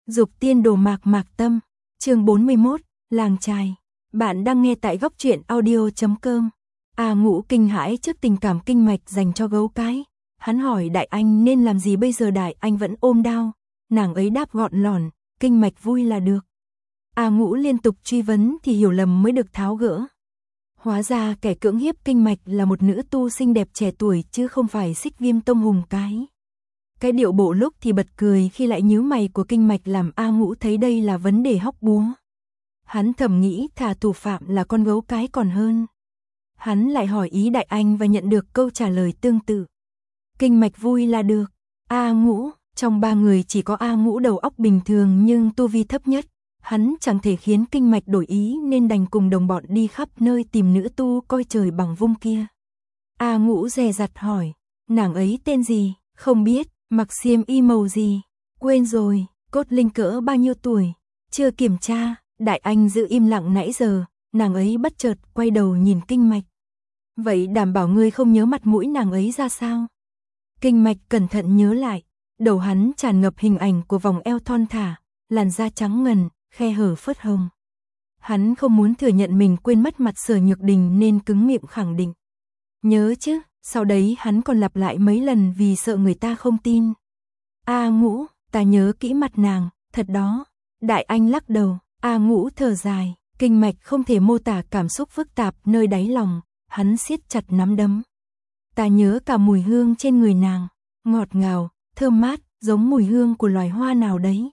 Dục tiên đồ mạc mạc tâm, chương 41, làng trài. Bạn đang nghe tại góc truyện audio.com. A Ngũ kinh hãi trước tình cảm kinh mạch dành cho gấu cái. Hắn hỏi Đại Anh nên làm gì bây giờ. Đại Anh vẫn ôm đao. Nàng ấy đáp gọn lỏn, kinh mạch vui là được. A Ngũ liên tục truy vấn thì hiểu lầm mới được tháo gỡ. Hóa ra kẻ cưỡng hiếp kinh mạch là một nữ tu xinh đẹp trẻ tuổi chứ không phải Xích Viêm Tông Hùng cái. Cái điệu bộ lúc thì bật cười khi lại nhíu mày của kinh mạch làm A Ngũ thấy đây là vấn đề hóc búa. Hắn thầm nghĩ thà thủ phạm là con gấu cái còn hơn. Hắn lại hỏi ý Đại Anh và nhận được câu trả lời tương tự. Kinh mạch vui là được. A Ngũ, trong ba người chỉ có A Ngũ đầu óc bình thường nhưng tu vi thấp nhất. Hắn chẳng thể khiến kinh mạch đổi ý nên đành cùng đồng bọn đi khắp nơi tìm nữ tu coi trời bằng vung kia. A Ngũ dè dặt hỏi, nàng ấy tên gì? Không biết. Mặc xiêm y màu gì? Quên rồi. Cốt linh cỡ bao nhiêu tuổi? Chưa kiểm tra. Đại Anh giữ im lặng nãy giờ. Nàng ấy bất chợt quay đầu nhìn kinh mạch. Vậy đảm bảo ngươi không nhớ mặt mũi nàng ấy ra sao? Kinh mạch cẩn thận nhớ lại. Đầu hắn tràn ngập hình ảnh của vòng eo thon thả, làn da trắng ngần, khe hở phớt hồng. Hắn không muốn thừa nhận mình quên mất mặt Sở Nhược Đình nên cứng miệng khẳng định. Nhớ chứ. Sau đấy hắn còn lặp lại mấy lần vì sợ người ta không tin. A Ngũ, ta nhớ kỹ mặt nàng, thật đó. Đại Anh lắc đầu. A Ngũ thở dài, kinh mạch không thể mô tả cảm xúc phức tạp nơi đáy lòng, hắn siết chặt nắm đấm. Ta nhớ cả mùi hương trên người nàng, ngọt ngào, thơm mát, giống mùi hương của loài hoa nào đấy.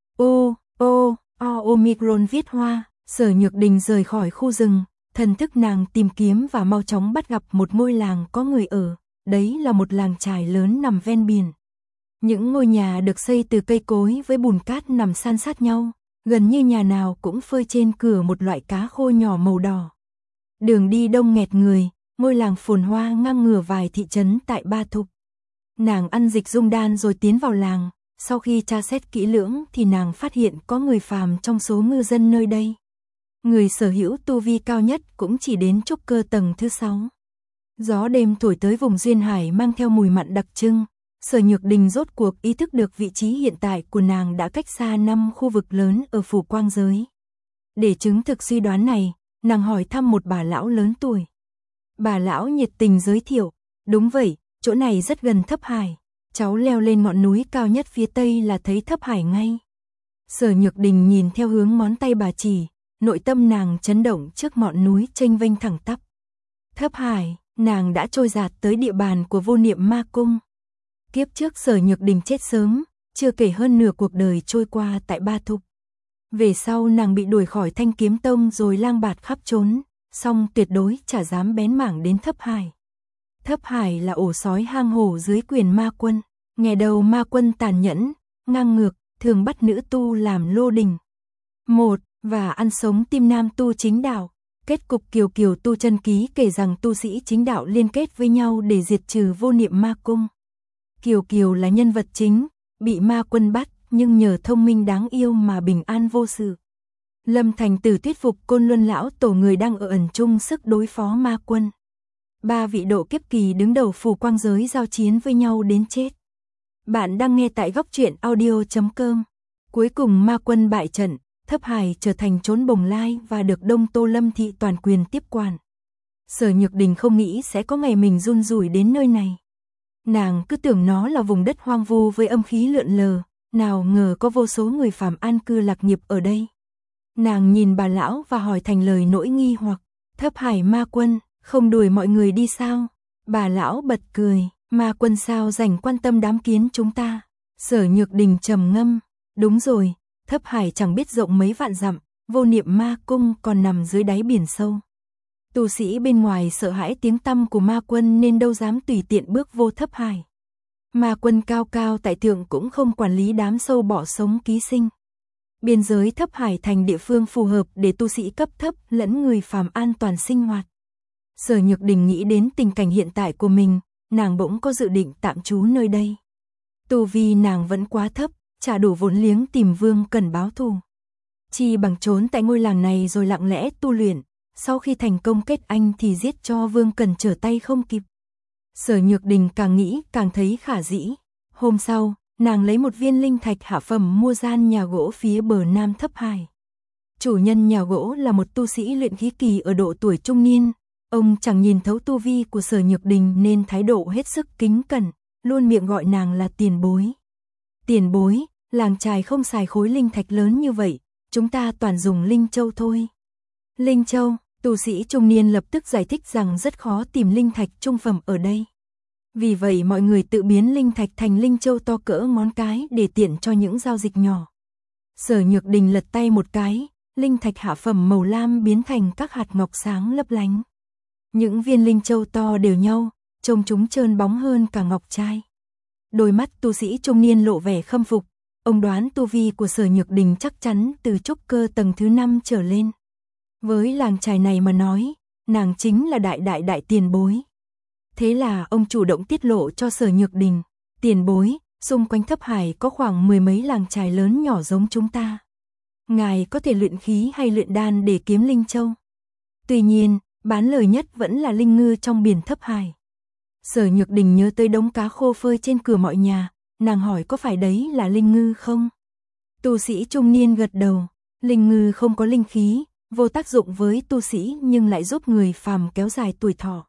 Omicron viết hoa. Sở Nhược Đình rời khỏi khu rừng. Thần thức nàng tìm kiếm và mau chóng bắt gặp một ngôi làng có người ở, đấy là một làng chài lớn nằm ven biển. Những ngôi nhà được xây từ cây cối với bùn cát nằm san sát nhau, gần như nhà nào cũng phơi trên cửa một loại cá khô nhỏ màu đỏ. Đường đi đông nghẹt người, ngôi làng phồn hoa ngang ngửa vài thị trấn tại Ba Thục. Nàng ăn dịch dung đan rồi tiến vào làng, sau khi tra xét kỹ lưỡng thì nàng phát hiện có người phàm trong số ngư dân nơi đây. Người sở hữu tu vi cao nhất cũng chỉ đến trúc cơ tầng thứ 6. Gió đêm thổi tới vùng duyên hải mang theo mùi mặn đặc trưng. Sở Nhược Đình rốt cuộc ý thức được vị trí hiện tại của nàng đã cách xa 5 khu vực lớn ở phủ quang giới. Để chứng thực suy đoán này, nàng hỏi thăm một bà lão lớn tuổi. Bà lão nhiệt tình giới thiệu, đúng vậy, chỗ này rất gần Thấp Hải. Cháu leo lên ngọn núi cao nhất phía tây là thấy Thấp Hải ngay. Sở Nhược Đình nhìn theo hướng ngón tay bà chỉ. Nội tâm nàng chấn động trước ngọn núi chênh vênh thẳng tắp. Thấp Hải, nàng đã trôi dạt tới địa bàn của Vô Niệm Ma Cung. Kiếp trước Sở Nhược Đình chết sớm, chưa kể hơn nửa cuộc đời trôi qua tại Ba Thục. Về sau nàng bị đuổi khỏi Thanh Kiếm Tông rồi lang bạt khắp trốn, song tuyệt đối chả dám bén mảng đến Thấp Hải. Thấp Hải là ổ sói hang hổ dưới quyền ma quân. Nghe đầu ma quân tàn nhẫn, ngang ngược, thường bắt nữ tu làm lô đình. Và ăn sống tim nam tu chính đạo. Kết cục Kiều Kiều tu chân ký kể rằng tu sĩ chính đạo liên kết với nhau để diệt trừ Vô Niệm Ma Cung. Kiều Kiều là nhân vật chính, bị ma quân bắt nhưng nhờ thông minh đáng yêu mà bình an vô sự. Lâm Thành Tử thuyết phục Côn Luân lão tổ người đang ở ẩn chung sức đối phó ma quân. 3 vị độ kiếp kỳ đứng đầu phủ quang giới giao chiến với nhau đến chết. Bạn đang nghe tại góc truyện audio.com. Cuối cùng ma quân bại trận. Thấp Hải trở thành trốn bồng lai và được Đông Tô Lâm thị toàn quyền tiếp quản. Sở Nhược Đình không nghĩ sẽ có ngày mình run rủi đến nơi này. Nàng cứ tưởng nó là vùng đất hoang vu với âm khí lượn lờ, nào ngờ có vô số người phàm an cư lạc nghiệp ở đây. Nàng nhìn bà lão và hỏi thành lời nỗi nghi hoặc, Thấp Hải ma quân, không đuổi mọi người đi sao? Bà lão bật cười, ma quân sao rảnh quan tâm đám kiến chúng ta? Sở Nhược Đình trầm ngâm, đúng rồi. Thấp Hải chẳng biết rộng mấy vạn dặm, Vô Niệm Ma Cung còn nằm dưới đáy biển sâu. Tu sĩ bên ngoài sợ hãi tiếng tăm của ma quân nên đâu dám tùy tiện bước vô Thấp Hải. Ma quân cao cao tại thượng cũng không quản lý đám sâu bọ sống ký sinh. Biên giới Thấp Hải thành địa phương phù hợp để tu sĩ cấp thấp lẫn người phàm an toàn sinh hoạt. Sở Nhược Đình nghĩ đến tình cảnh hiện tại của mình, nàng bỗng có dự định tạm trú nơi đây. Tu vi nàng vẫn quá thấp. Chả đủ vốn liếng tìm Vương Cần báo thù. Chi bằng trốn tại ngôi làng này rồi lặng lẽ tu luyện, sau khi thành công kết anh thì giết cho Vương Cần trở tay không kịp. Sở Nhược Đình càng nghĩ càng thấy khả dĩ. Hôm sau, nàng lấy một viên linh thạch hạ phẩm mua gian nhà gỗ phía bờ nam Thấp Hải. Chủ nhân nhà gỗ là một tu sĩ luyện khí kỳ ở độ tuổi trung niên, ông chẳng nhìn thấu tu vi của Sở Nhược Đình nên thái độ hết sức kính cẩn, luôn miệng gọi nàng là tiền bối. Tiền bối, làng chài không xài khối linh thạch lớn như vậy, chúng ta toàn dùng linh châu thôi. Linh châu, tu sĩ trung niên lập tức giải thích rằng rất khó tìm linh thạch trung phẩm ở đây. Vì vậy mọi người tự biến linh thạch thành linh châu to cỡ ngón cái để tiện cho những giao dịch nhỏ. Sở Nhược Đình lật tay một cái, linh thạch hạ phẩm màu lam biến thành các hạt ngọc sáng lấp lánh. Những viên linh châu to đều nhau, trông chúng trơn bóng hơn cả ngọc trai. Đôi mắt tu sĩ trung niên lộ vẻ khâm phục, ông đoán tu vi của Sở Nhược Đình chắc chắn từ trúc cơ tầng thứ 5 trở lên. Với làng chài này mà nói, nàng chính là đại tiền bối. Thế là ông chủ động tiết lộ cho Sở Nhược Đình, tiền bối, xung quanh Thấp Hải có khoảng 10 mấy làng chài lớn nhỏ giống chúng ta. Ngài có thể luyện khí hay luyện đan để kiếm linh châu. Tuy nhiên, bán lời nhất vẫn là linh ngư trong biển Thấp Hải. Sở Nhược Đình nhớ tới đống cá khô phơi trên cửa mọi nhà, nàng hỏi có phải đấy là linh ngư không? Tu sĩ trung niên gật đầu, linh ngư không có linh khí, vô tác dụng với tu sĩ nhưng lại giúp người phàm kéo dài tuổi thọ.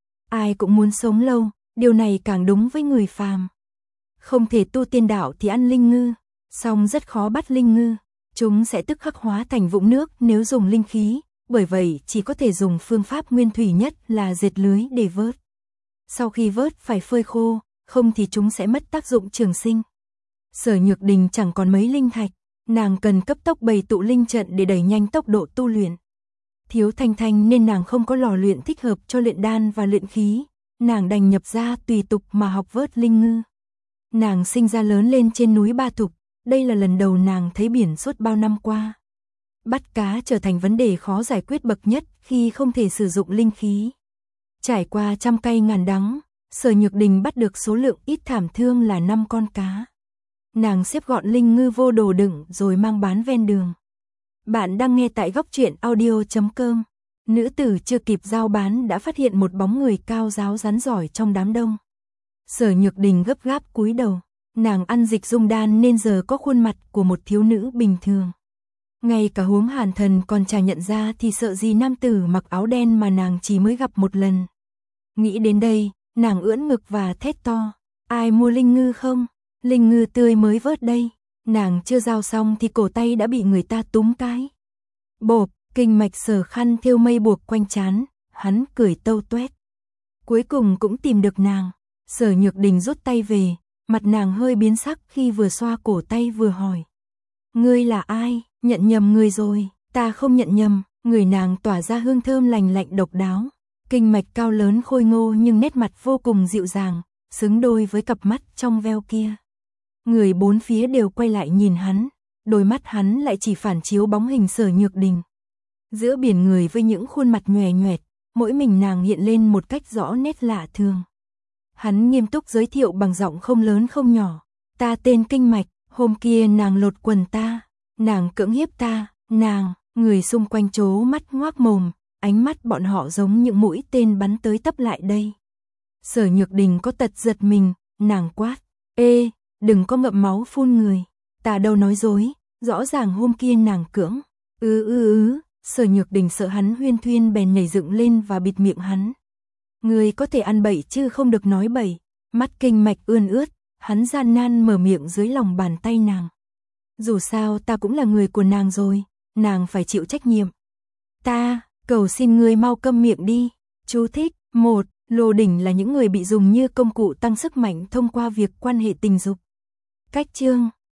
Ai cũng muốn sống lâu, điều này càng đúng với người phàm. Không thể tu tiên đạo thì ăn linh ngư, song rất khó bắt linh ngư, chúng sẽ tức khắc hóa thành vũng nước nếu dùng linh khí, bởi vậy chỉ có thể dùng phương pháp nguyên thủy nhất là dệt lưới để vớt. Sau khi vớt phải phơi khô, không thì chúng sẽ mất tác dụng trường sinh. Sở Nhược Đình chẳng còn mấy linh thạch, nàng cần cấp tốc bày tụ linh trận để đẩy nhanh tốc độ tu luyện. Thiếu Thanh Thanh nên nàng không có lò luyện thích hợp cho luyện đan và luyện khí, nàng đành nhập ra tùy tục mà học vớt linh ngư. Nàng sinh ra lớn lên trên núi Ba Thục, đây là lần đầu nàng thấy biển suốt bao năm qua. Bắt cá trở thành vấn đề khó giải quyết bậc nhất khi không thể sử dụng linh khí. Trải qua trăm cay ngàn đắng, Sở Nhược Đình bắt được số lượng ít thảm thương là 5 con cá. Nàng xếp gọn linh ngư vô đồ đựng rồi mang bán ven đường. Bạn đang nghe tại Góc Truyện Audio.com. Nữ tử chưa kịp giao bán đã phát hiện một bóng người cao ráo rắn giỏi trong đám đông. Sở Nhược Đình gấp gáp cúi đầu, nàng ăn dịch dung đan nên giờ có khuôn mặt của một thiếu nữ bình thường. Ngay cả Huống Hàn Thần còn chả nhận ra thì sợ gì nam tử mặc áo đen mà nàng chỉ mới gặp một lần. Nghĩ đến đây, nàng ưỡn ngực và thét to, ai mua linh ngư không? Linh ngư tươi mới vớt đây. Nàng chưa giao xong thì cổ tay đã bị người ta túm cái. Bộp, kinh mạch Sở khăn thêu mây buộc quanh trán, hắn cười tâu tuét. Cuối cùng cũng tìm được nàng. Sở Nhược Đình rút tay về, mặt nàng hơi biến sắc khi vừa xoa cổ tay vừa hỏi. Ngươi là ai? Nhận nhầm người rồi. Ta không nhận nhầm. Người nàng tỏa ra hương thơm lành lạnh độc đáo. Kinh mạch cao lớn khôi ngô nhưng nét mặt vô cùng dịu dàng, xứng đôi với cặp mắt trong veo kia. Người bốn phía đều quay lại nhìn hắn, đôi mắt hắn lại chỉ phản chiếu bóng hình Sở Nhược Đình. Giữa biển người với những khuôn mặt nhòe nhoẹt, mỗi mình nàng hiện lên một cách rõ nét lạ thường. Hắn nghiêm túc giới thiệu bằng giọng không lớn không nhỏ. Ta tên Kinh Mạch, hôm kia nàng lột quần ta, nàng cưỡng hiếp ta, người xung quanh trố mắt ngoác mồm, ánh mắt bọn họ giống những mũi tên bắn tới tấp lại đây. Sở Nhược Đình có tật giật mình, nàng quát, ê, đừng có ngậm máu phun người, ta đâu nói dối, rõ ràng hôm kia nàng cưỡng. Sở Nhược Đình sợ hắn huyên thuyên bèn nhảy dựng lên và bịt miệng hắn. Người có thể ăn bậy chứ không được nói bậy. Mắt Kinh Mạch ươn ướt, hắn gian nan mở miệng dưới lòng bàn tay nàng. Dù sao ta cũng là người của nàng rồi, nàng phải chịu trách nhiệm. Ta, cầu xin ngươi mau câm miệng đi. Chú thích, 1. Lô đỉnh là những người bị dùng như công cụ tăng sức mạnh thông qua việc quan hệ tình dục. Cách chương